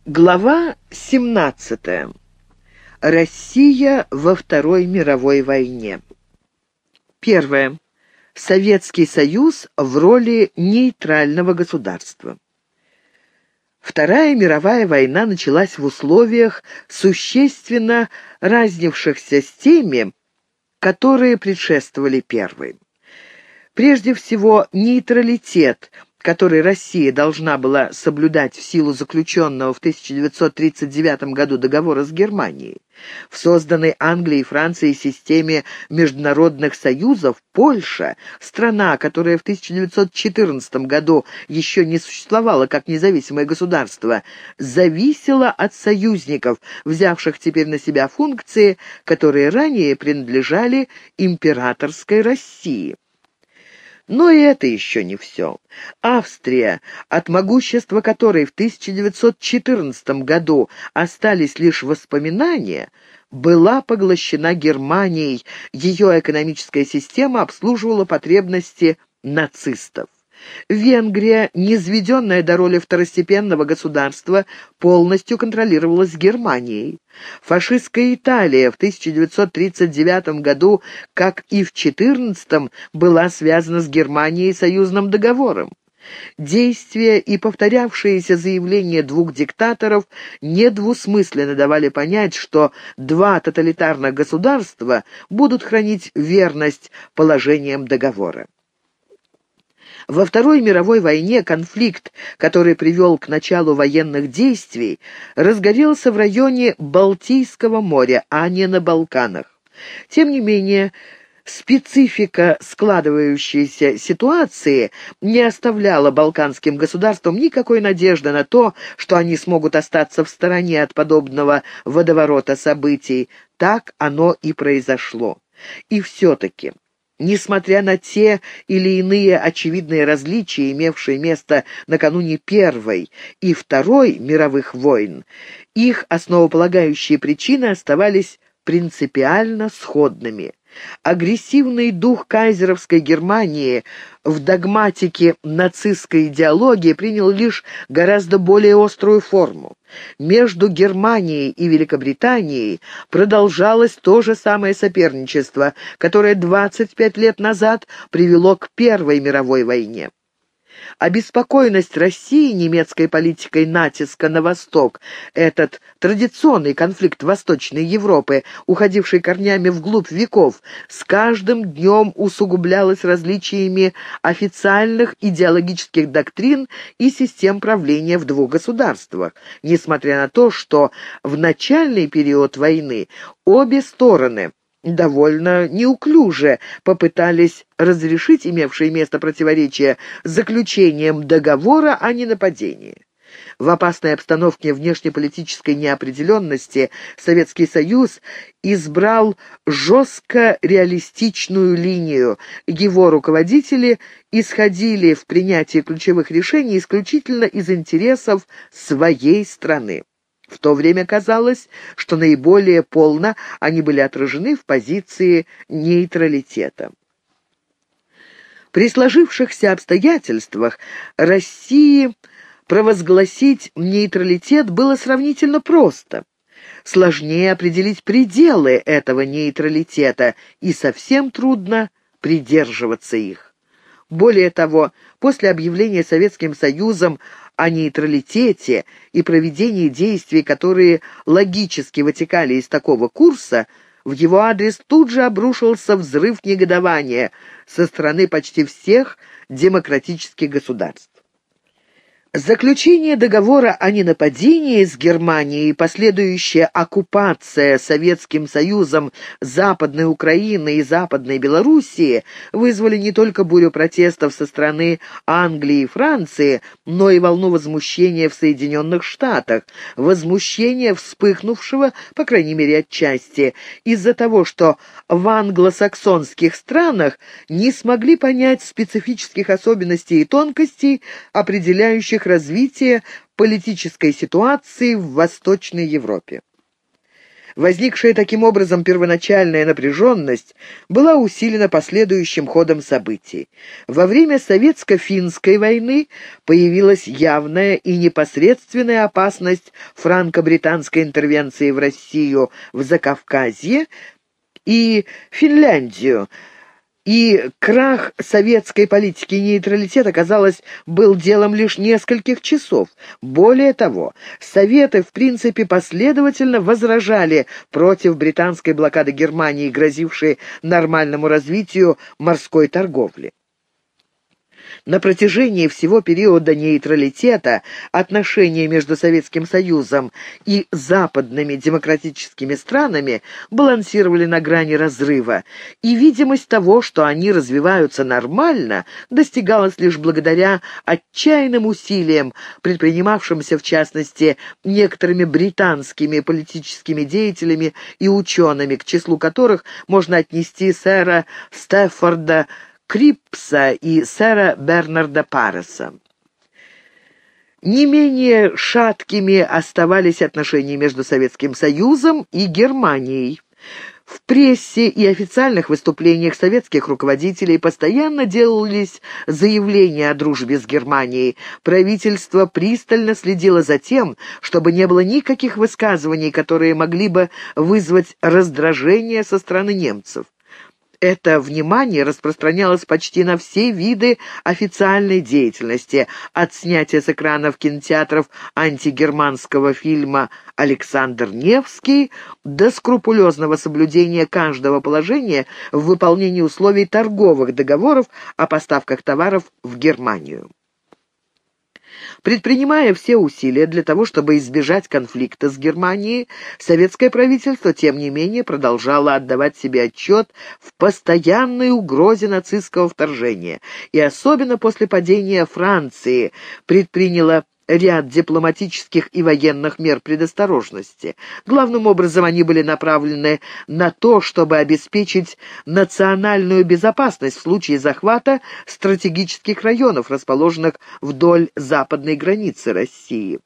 Глава 17. Россия во Второй мировой войне. Первое. Советский Союз в роли нейтрального государства. Вторая мировая война началась в условиях, существенно разнившихся с теми, которые предшествовали первой. Прежде всего, нейтралитет, который Россия должна была соблюдать в силу заключенного в 1939 году договора с Германией. В созданной Англией и Францией системе международных союзов Польша, страна, которая в 1914 году еще не существовала как независимое государство, зависела от союзников, взявших теперь на себя функции, которые ранее принадлежали императорской России. Но и это еще не все. Австрия, от могущества которой в 1914 году остались лишь воспоминания, была поглощена Германией, ее экономическая система обслуживала потребности нацистов. Венгрия, низведенная до роли второстепенного государства, полностью контролировалась Германией. Фашистская Италия в 1939 году, как и в 1914, была связана с Германией союзным договором. Действия и повторявшиеся заявления двух диктаторов недвусмысленно давали понять, что два тоталитарных государства будут хранить верность положениям договора. Во Второй мировой войне конфликт, который привел к началу военных действий, разгорелся в районе Балтийского моря, а не на Балканах. Тем не менее, специфика складывающейся ситуации не оставляла балканским государствам никакой надежды на то, что они смогут остаться в стороне от подобного водоворота событий. Так оно и произошло. И все-таки, несмотря на те или иные очевидные различия, имевшие место накануне Первой и Второй мировых войн, их основополагающие причины оставались принципиально сходными. Агрессивный дух кайзеровской Германии в догматике нацистской идеологии принял лишь гораздо более острую форму. Между Германией и Великобританией продолжалось то же самое соперничество, которое 25 лет назад привело к Первой мировой войне. Обеспокоенность России немецкой политикой натиска на восток, этот традиционный конфликт Восточной Европы, уходивший корнями вглубь веков, с каждым днем усугублялась различиями официальных идеологических доктрин и систем правления в двух государствах, несмотря на то, что в начальный период войны обе стороны довольно неуклюже попытались разрешить имевшие место противоречия заключением договора о ненападении. В опасной обстановке внешнеполитической неопределенности Советский Союз избрал жестко реалистичную линию. Его руководители исходили в принятии ключевых решений исключительно из интересов своей страны. В то время казалось, что наиболее полно они были отражены в позиции нейтралитета. При сложившихся обстоятельствах России провозгласить нейтралитет было сравнительно просто. Сложнее определить пределы этого нейтралитета, и совсем трудно придерживаться их. Более того, после объявления Советским Союзом о нейтралитете и проведении действий, которые логически вытекали из такого курса, в его адрес тут же обрушился взрыв негодования со стороны почти всех демократических государств. Заключение договора о ненападении с Германией и последующая оккупация Советским Союзом Западной Украины и Западной Белоруссии вызвали не только бурю протестов со стороны Англии и Франции, но и волну возмущения в Соединенных Штатах, возмущения, вспыхнувшего, по крайней мере отчасти, из-за того, что в англосаксонских странах не смогли понять специфических особенностей и тонкостей, определяющих развитие политической ситуации в Восточной Европе. Возникшая таким образом первоначальная напряженность была усилена последующим ходом событий. Во время Советско-финской войны появилась явная и непосредственная опасность франко-британской интервенции в Россию, в Закавказье и Финляндию, и крах советской политики нейтралитета, казалось, был делом лишь нескольких часов. Более того, Советы, в принципе, последовательно возражали против британской блокады Германии, грозившей нормальному развитию морской торговли. На протяжении всего периода нейтралитета отношения между Советским Союзом и западными демократическими странами балансировали на грани разрыва, и видимость того, что они развиваются нормально, достигалась лишь благодаря отчаянным усилиям, предпринимавшимся в частности некоторыми британскими политическими деятелями и учеными, к числу которых можно отнести сэра Стефорда Крипса и сэра Бернарда Парреса. Не менее шаткими оставались отношения между Советским Союзом и Германией. В прессе и официальных выступлениях советских руководителей постоянно делались заявления о дружбе с Германией. Правительство пристально следило за тем, чтобы не было никаких высказываний, которые могли бы вызвать раздражение со стороны немцев. Это внимание распространялось почти на все виды официальной деятельности, от снятия с экранов кинотеатров антигерманского фильма «Александр Невский» до скрупулезного соблюдения каждого положения в выполнении условий торговых договоров о поставках товаров в Германию. Предпринимая все усилия для того, чтобы избежать конфликта с Германией, советское правительство, тем не менее, продолжало отдавать себе отчет в постоянной угрозе нацистского вторжения, и особенно после падения Франции предприняло ряд дипломатических и военных мер предосторожности. Главным образом они были направлены на то, чтобы обеспечить национальную безопасность в случае захвата стратегических районов, расположенных вдоль западной границы России.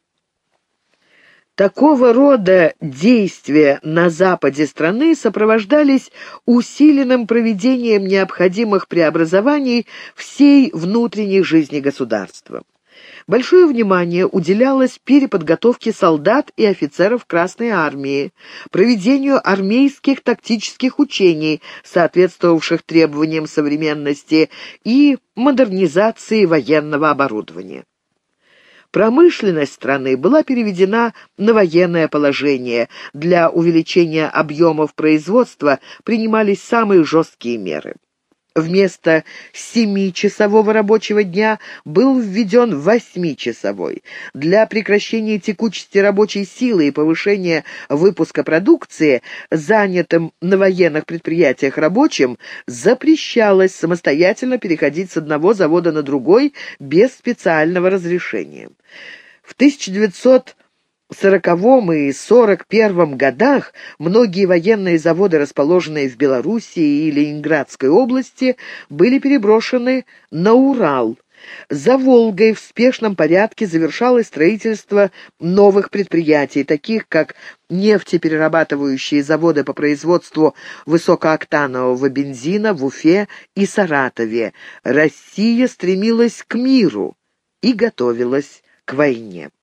Такого рода действия на западе страны сопровождались усиленным проведением необходимых преобразований всей внутренней жизни государства. Большое внимание уделялось переподготовке солдат и офицеров Красной армии, проведению армейских тактических учений, соответствовавших требованиям современности, и модернизации военного оборудования. Промышленность страны была переведена на военное положение. Для увеличения объемов производства принимались самые жесткие меры. Вместо 7-часового рабочего дня был введен 8-часовой. Для прекращения текучести рабочей силы и повышения выпуска продукции занятым на военных предприятиях рабочим запрещалось самостоятельно переходить с одного завода на другой без специального разрешения. В 1940 и 1941 годах многие военные заводы, расположенные в Белоруссии и Ленинградской области, были переброшены на Урал. За Волгой в спешном порядке завершалось строительство новых предприятий, таких как нефтеперерабатывающие заводы по производству высокооктанового бензина в Уфе и Саратове. Россия стремилась к миру и готовилась к войне.